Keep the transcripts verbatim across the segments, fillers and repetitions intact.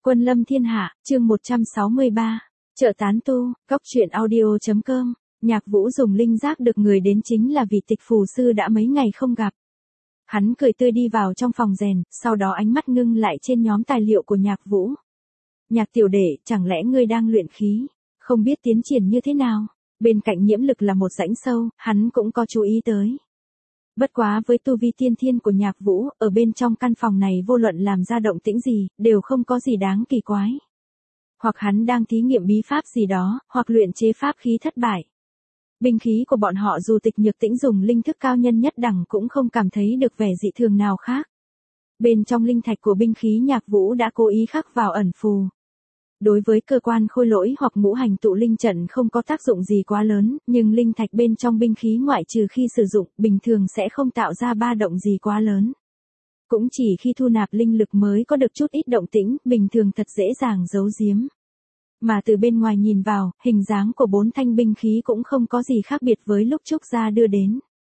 Quân lâm thiên hạ, chương một trăm sáu mươi ba. Chợ tán tu, góc truyện audio chấm com. Nhạc Vũ dùng linh giác được người đến chính là vì Tịch phù sư đã mấy ngày không gặp. Hắn cười tươi đi vào trong phòng rèn, sau đó ánh mắt ngưng lại trên nhóm tài liệu của Nhạc Vũ. Nhạc tiểu đệ, chẳng lẽ ngươi đang luyện khí, không biết tiến triển như thế nào? Bên cạnh nhiễm lực là một rãnh sâu, hắn cũng có chú ý tới. Bất quá với tu vi tiên thiên của Nhạc Vũ, ở bên trong căn phòng này vô luận làm ra động tĩnh gì, đều không có gì đáng kỳ quái. Hoặc hắn đang thí nghiệm bí pháp gì đó, hoặc luyện chế pháp khí thất bại. Binh khí của bọn họ dù Tịch Nhược Tĩnh dùng linh thức cao nhân nhất đẳng cũng không cảm thấy được vẻ dị thường nào khác. Bên trong linh thạch của binh khí Nhạc Vũ đã cố ý khắc vào ẩn phù. Đối với cơ quan khôi lỗi hoặc ngũ hành tụ linh trận không có tác dụng gì quá lớn, nhưng linh thạch bên trong binh khí ngoại trừ khi sử dụng, bình thường sẽ không tạo ra ba động gì quá lớn. Cũng chỉ khi thu nạp linh lực mới có được chút ít động tĩnh, bình thường thật dễ dàng giấu giếm. Mà từ bên ngoài nhìn vào, hình dáng của bốn thanh binh khí cũng không có gì khác biệt với lúc Trúc Gia đưa đến.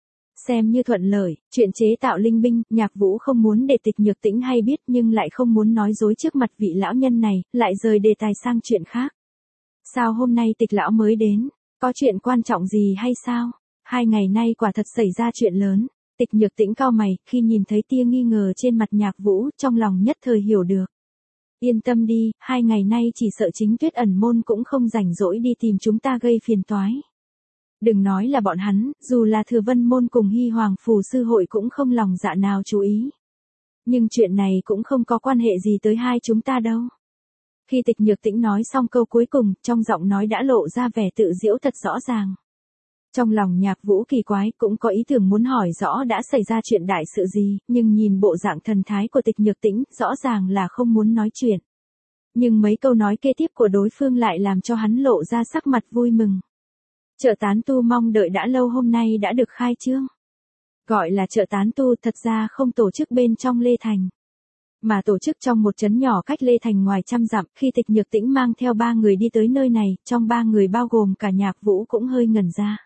Xem như thuận lợi, chuyện chế tạo linh binh, Nhạc Vũ không muốn để Tịch Nhược Tĩnh hay biết nhưng lại không muốn nói dối trước mặt vị lão nhân này, lại rời đề tài sang chuyện khác. Sao hôm nay Tịch lão mới đến? Có chuyện quan trọng gì hay sao? Hai ngày nay quả thật xảy ra chuyện lớn. Tịch Nhược Tĩnh cau mày, khi nhìn thấy tia nghi ngờ trên mặt Nhạc Vũ, trong lòng nhất thời hiểu được. Yên tâm đi, hai ngày nay chỉ sợ chính Tuyết Ẩn môn cũng không rảnh rỗi đi tìm chúng ta gây phiền toái. Đừng nói là bọn hắn, dù là Thừa Vân môn cùng Hy Hoàng phù sư hội cũng không lòng dạ nào chú ý. Nhưng chuyện này cũng không có quan hệ gì tới hai chúng ta đâu. Khi Tịch Nhược Tĩnh nói xong câu cuối cùng, trong giọng nói đã lộ ra vẻ tự giễu thật rõ ràng. Trong lòng Nhạc Vũ kỳ quái, cũng có ý tưởng muốn hỏi rõ đã xảy ra chuyện đại sự gì, nhưng nhìn bộ dạng thần thái của Tịch Nhược Tĩnh, rõ ràng là không muốn nói chuyện. Nhưng mấy câu nói kế tiếp của đối phương lại làm cho hắn lộ ra sắc mặt vui mừng. Chợ tán tu mong đợi đã lâu hôm nay đã được khai trương. Gọi là chợ tán tu thật ra không tổ chức bên trong Lê Thành, mà tổ chức trong một trấn nhỏ cách Lê Thành ngoài trăm dặm. Khi Tịch Nhược Tĩnh mang theo ba người đi tới nơi này, trong ba người bao gồm cả Nhạc Vũ cũng hơi ngẩn ra.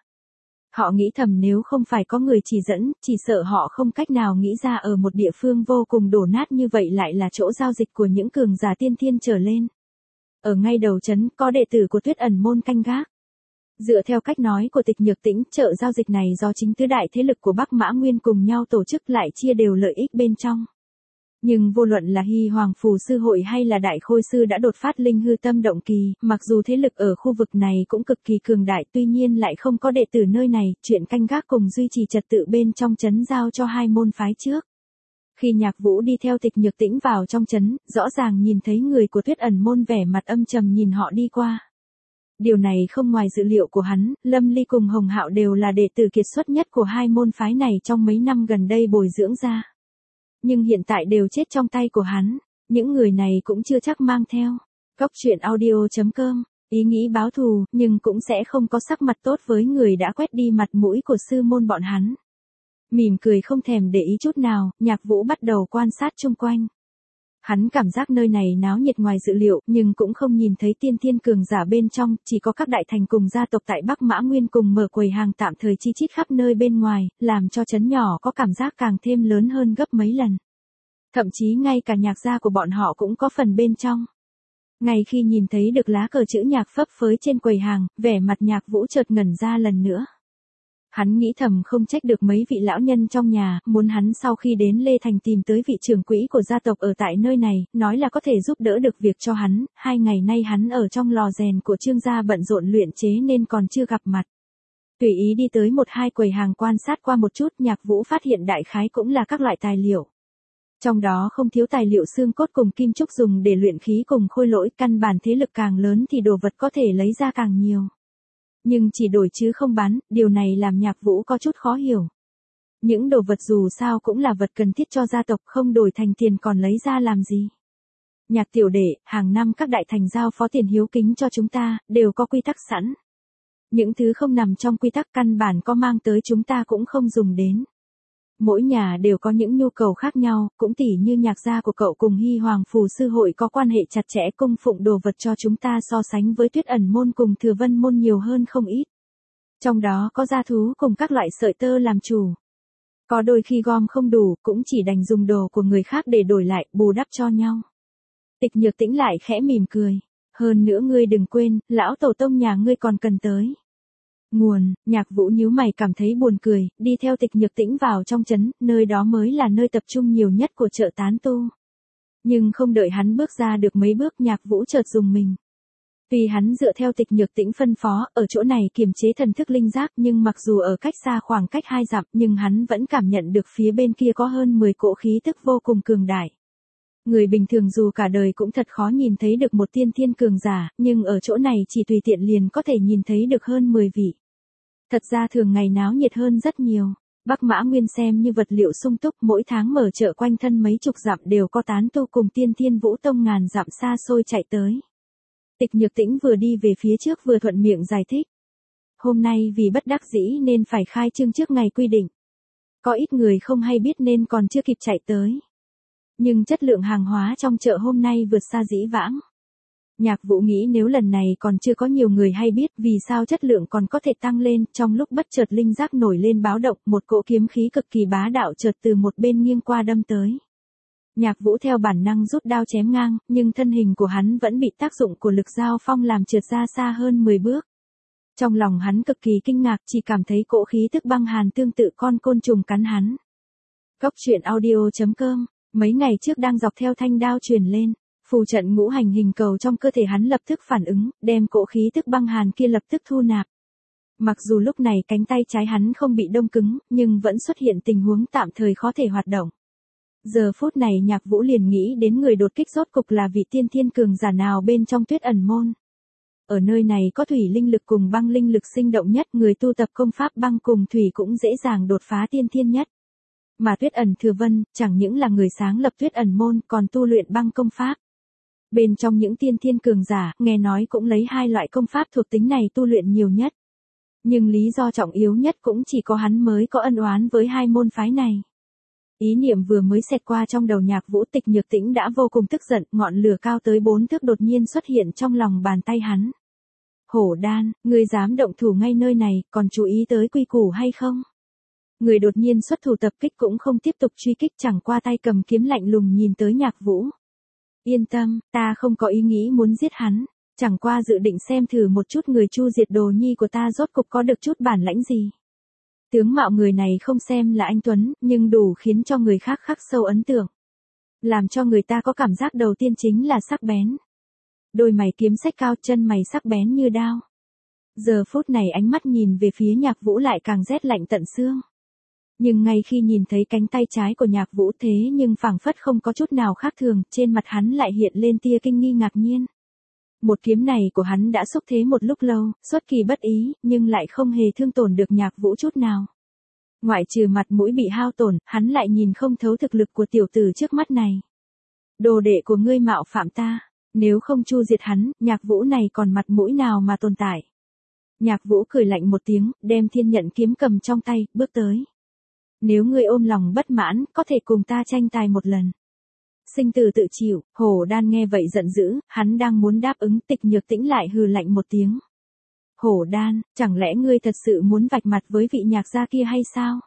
Họ nghĩ thầm nếu không phải có người chỉ dẫn, chỉ sợ họ không cách nào nghĩ ra ở một địa phương vô cùng đổ nát như vậy lại là chỗ giao dịch của những cường giả tiên thiên trở lên. Ở ngay đầu trấn có đệ tử của Tuyết Ẩn môn canh gác. Dựa theo cách nói của Tịch Nhược Tĩnh, chợ giao dịch này do chính tứ đại thế lực của Bắc Mã Nguyên cùng nhau tổ chức lại chia đều lợi ích bên trong. Nhưng vô luận là Hy Hoàng phù sư hội hay là Đại Khôi sư đã đột phát linh hư tâm động kỳ, mặc dù thế lực ở khu vực này cũng cực kỳ cường đại, tuy nhiên lại không có đệ tử nơi này, chuyện canh gác cùng duy trì trật tự bên trong trấn giao cho hai môn phái trước. Khi Nhạc Vũ đi theo Tịch Nhược Tĩnh vào trong trấn, rõ ràng nhìn thấy người của Tuyết Ẩn môn vẻ mặt âm trầm nhìn họ đi qua. Điều này không ngoài dự liệu của hắn, Lâm Ly cùng Hồng Hạo đều là đệ tử kiệt xuất nhất của hai môn phái này trong mấy năm gần đây bồi dưỡng ra. Nhưng hiện tại đều chết trong tay của hắn, những người này cũng chưa chắc mang theo. Góc truyện audio chấm com, ý nghĩ báo thù, nhưng cũng sẽ không có sắc mặt tốt với người đã quét đi mặt mũi của sư môn bọn hắn. Mỉm cười không thèm để ý chút nào, Nhạc Vũ bắt đầu quan sát chung quanh. Hắn cảm giác nơi này náo nhiệt ngoài dự liệu, nhưng cũng không nhìn thấy tiên thiên cường giả bên trong, chỉ có các đại thành cùng gia tộc tại Bắc Mã Nguyên cùng mở quầy hàng tạm thời chi chít khắp nơi bên ngoài, làm cho trấn nhỏ có cảm giác càng thêm lớn hơn gấp mấy lần. Thậm chí ngay cả Nhạc gia của bọn họ cũng có phần bên trong. Ngay khi nhìn thấy được lá cờ chữ Nhạc phấp phới trên quầy hàng, vẻ mặt Nhạc Vũ chợt ngẩn ra lần nữa. Hắn nghĩ thầm không trách được mấy vị lão nhân trong nhà, muốn hắn sau khi đến Lê Thành tìm tới vị trưởng quỹ của gia tộc ở tại nơi này, nói là có thể giúp đỡ được việc cho hắn, hai ngày nay hắn ở trong lò rèn của Trương gia bận rộn luyện chế nên còn chưa gặp mặt. Tùy ý đi tới một hai quầy hàng quan sát qua một chút, Nhạc Vũ phát hiện đại khái cũng là các loại tài liệu. Trong đó không thiếu tài liệu xương cốt cùng kim trúc dùng để luyện khí cùng khôi lỗi, căn bản thế lực càng lớn thì đồ vật có thể lấy ra càng nhiều. Nhưng chỉ đổi chứ không bán, điều này làm Nhạc Vũ có chút khó hiểu. Những đồ vật dù sao cũng là vật cần thiết cho gia tộc, không đổi thành tiền còn lấy ra làm gì. Nhạc tiểu đệ, hàng năm các đại thành giao phó tiền hiếu kính cho chúng ta, đều có quy tắc sẵn. Những thứ không nằm trong quy tắc căn bản có mang tới chúng ta cũng không dùng đến. Mỗi nhà đều có những nhu cầu khác nhau, cũng tỉ như Nhạc gia của cậu cùng Hy Hoàng phù sư hội có quan hệ chặt chẽ cung phụng đồ vật cho chúng ta so sánh với Tuyết Ẩn môn cùng Thừa Vân môn nhiều hơn không ít. Trong đó có gia thú cùng các loại sợi tơ làm chủ. Có đôi khi gom không đủ, cũng chỉ đành dùng đồ của người khác để đổi lại, bù đắp cho nhau. Tịch Nhược Tĩnh lại khẽ mỉm cười. Hơn nữa ngươi đừng quên, lão tổ tông nhà ngươi còn cần tới. Nguồn, Nhạc Vũ nhíu mày cảm thấy buồn cười, đi theo Tịch Nhược Tĩnh vào trong trấn, nơi đó mới là nơi tập trung nhiều nhất của chợ tán tu. Nhưng không đợi hắn bước ra được mấy bước, Nhạc Vũ chợt dùng mình. Tuy hắn dựa theo Tịch Nhược Tĩnh phân phó, ở chỗ này kiềm chế thần thức linh giác, nhưng mặc dù ở cách xa khoảng cách hai dặm, nhưng hắn vẫn cảm nhận được phía bên kia có hơn mười cỗ khí tức vô cùng cường đại. Người bình thường dù cả đời cũng thật khó nhìn thấy được một tiên thiên cường giả, nhưng ở chỗ này chỉ tùy tiện liền có thể nhìn thấy được hơn mười vị. Thật ra thường ngày náo nhiệt hơn rất nhiều. Bắc Mã Nguyên xem như vật liệu sung túc, mỗi tháng mở chợ quanh thân mấy chục dặm đều có tán tu cùng tiên thiên vũ tông ngàn dặm xa xôi chạy tới. Tịch Nhược Tĩnh vừa đi về phía trước vừa thuận miệng giải thích. Hôm nay vì bất đắc dĩ nên phải khai trương trước ngày quy định. Có ít người không hay biết nên còn chưa kịp chạy tới. Nhưng chất lượng hàng hóa trong chợ hôm nay vượt xa dĩ vãng. Nhạc Vũ nghĩ nếu lần này còn chưa có nhiều người hay biết vì sao chất lượng còn có thể tăng lên, trong lúc bất chợt linh giác nổi lên báo động, một cỗ kiếm khí cực kỳ bá đạo chợt từ một bên nghiêng qua đâm tới. Nhạc Vũ theo bản năng rút đao chém ngang, nhưng thân hình của hắn vẫn bị tác dụng của lực giao phong làm trượt ra xa hơn mười bước. Trong lòng hắn cực kỳ kinh ngạc, chỉ cảm thấy cỗ khí tức băng hàn tương tự con côn trùng cắn hắn. Cốc truyện audio chấm com. Mấy ngày trước đang dọc theo thanh đao truyền lên, phù trận ngũ hành hình cầu trong cơ thể hắn lập tức phản ứng, đem cỗ khí tức băng hàn kia lập tức thu nạp. Mặc dù lúc này cánh tay trái hắn không bị đông cứng, nhưng vẫn xuất hiện tình huống tạm thời khó thể hoạt động. Giờ phút này Nhạc Vũ liền nghĩ đến người đột kích rốt cục là vị tiên thiên cường giả nào bên trong Tuyết Ẩn môn. Ở nơi này có thủy linh lực cùng băng linh lực sinh động nhất, người tu tập công pháp băng cùng thủy cũng dễ dàng đột phá tiên thiên nhất. Mà Tuyết Ẩn Thừa Vân, chẳng những là người sáng lập Tuyết Ẩn môn, còn tu luyện băng công pháp. Bên trong những tiên thiên cường giả, nghe nói cũng lấy hai loại công pháp thuộc tính này tu luyện nhiều nhất. Nhưng lý do trọng yếu nhất cũng chỉ có hắn mới có ân oán với hai môn phái này. Ý niệm vừa mới xẹt qua trong đầu Nhạc Vũ, Tịch Nhược Tĩnh đã vô cùng tức giận, ngọn lửa cao tới bốn thước đột nhiên xuất hiện trong lòng bàn tay hắn. Hổ Đan, ngươi dám động thủ ngay nơi này, còn chú ý tới quy củ hay không? Người đột nhiên xuất thủ tập kích cũng không tiếp tục truy kích, chẳng qua tay cầm kiếm lạnh lùng nhìn tới Nhạc Vũ. Yên tâm, ta không có ý nghĩ muốn giết hắn, chẳng qua dự định xem thử một chút người Chu Diệt Đồ Nhi của ta rốt cục có được chút bản lãnh gì. Tướng mạo người này không xem là anh tuấn, nhưng đủ khiến cho người khác khắc sâu ấn tượng. Làm cho người ta có cảm giác đầu tiên chính là sắc bén. Đôi mày kiếm sách cao, chân mày sắc bén như đao. Giờ phút này ánh mắt nhìn về phía Nhạc Vũ lại càng rét lạnh tận xương. Nhưng ngay khi nhìn thấy cánh tay trái của Nhạc Vũ thế nhưng phảng phất không có chút nào khác thường, trên mặt hắn lại hiện lên tia kinh nghi ngạc nhiên. Một kiếm này của hắn đã xúc thế một lúc lâu, xuất kỳ bất ý, nhưng lại không hề thương tổn được Nhạc Vũ chút nào. Ngoại trừ mặt mũi bị hao tổn, hắn lại nhìn không thấu thực lực của tiểu tử trước mắt này. Đồ đệ của ngươi mạo phạm ta, nếu không chu diệt hắn, Nhạc Vũ này còn mặt mũi nào mà tồn tại. Nhạc Vũ cười lạnh một tiếng, đem thiên nhận kiếm cầm trong tay, bước tới. Nếu ngươi ôm lòng bất mãn, có thể cùng ta tranh tài một lần. Sinh tử tự chịu. Hổ Đan nghe vậy giận dữ, hắn đang muốn đáp ứng, Tịch Nhược Tĩnh lại hừ lạnh một tiếng. Hổ Đan, chẳng lẽ ngươi thật sự muốn vạch mặt với vị Nhạc gia kia hay sao?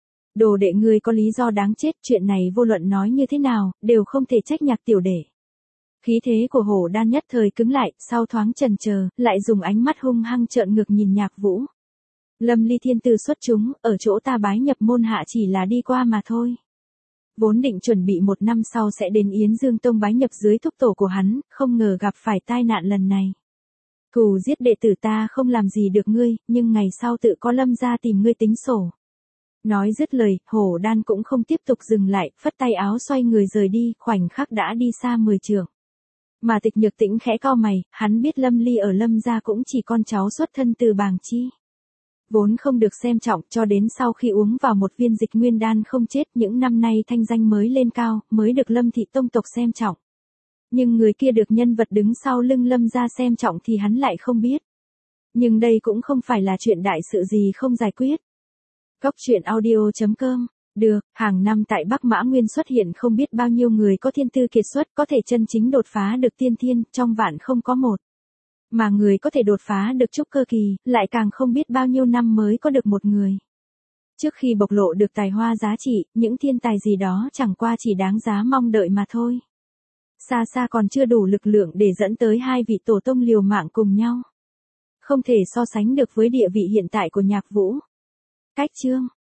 Đồ đệ ngươi có lý do đáng chết, chuyện này vô luận nói như thế nào, đều không thể trách Nhạc tiểu đệ. Khí thế của Hổ Đan nhất thời cứng lại, sau thoáng chần chờ, lại dùng ánh mắt hung hăng trợn ngược nhìn Nhạc Vũ. Lâm ly thiên tư xuất chúng, ở chỗ ta bái nhập môn hạ chỉ là đi qua mà thôi. Vốn định chuẩn bị một năm sau sẽ đến Yến Dương Tông bái nhập dưới thúc tổ của hắn, không ngờ gặp phải tai nạn lần này. Cù giết đệ tử ta không làm gì được ngươi, nhưng ngày sau tự có Lâm gia tìm ngươi tính sổ. Nói dứt lời, Hổ Đan cũng không tiếp tục dừng lại, phất tay áo xoay người rời đi, khoảnh khắc đã đi xa mười trượng. Mà Tịch Nhược Tĩnh khẽ cau mày, hắn biết Lâm Ly ở Lâm gia cũng chỉ con cháu xuất thân từ Bàng Chi. Vốn không được xem trọng, cho đến sau khi uống vào một viên dịch nguyên đan không chết, những năm nay thanh danh mới lên cao, mới được Lâm thị tông tộc xem trọng. Nhưng người kia được nhân vật đứng sau lưng Lâm gia xem trọng thì hắn lại không biết. Nhưng đây cũng không phải là chuyện đại sự gì không giải quyết. Cốc truyện audio chấm com. Được, hàng năm tại Bắc Mã Nguyên xuất hiện không biết bao nhiêu người có thiên tư kiệt xuất, có thể chân chính đột phá được tiên thiên, trong vạn không có một. Mà người có thể đột phá được trúc cơ kỳ, lại càng không biết bao nhiêu năm mới có được một người. Trước khi bộc lộ được tài hoa giá trị, những thiên tài gì đó chẳng qua chỉ đáng giá mong đợi mà thôi. xa xa còn chưa đủ lực lượng để dẫn tới hai vị tổ tông liều mạng cùng nhau. Không thể so sánh được với địa vị hiện tại của Nhạc Vũ. Cách chương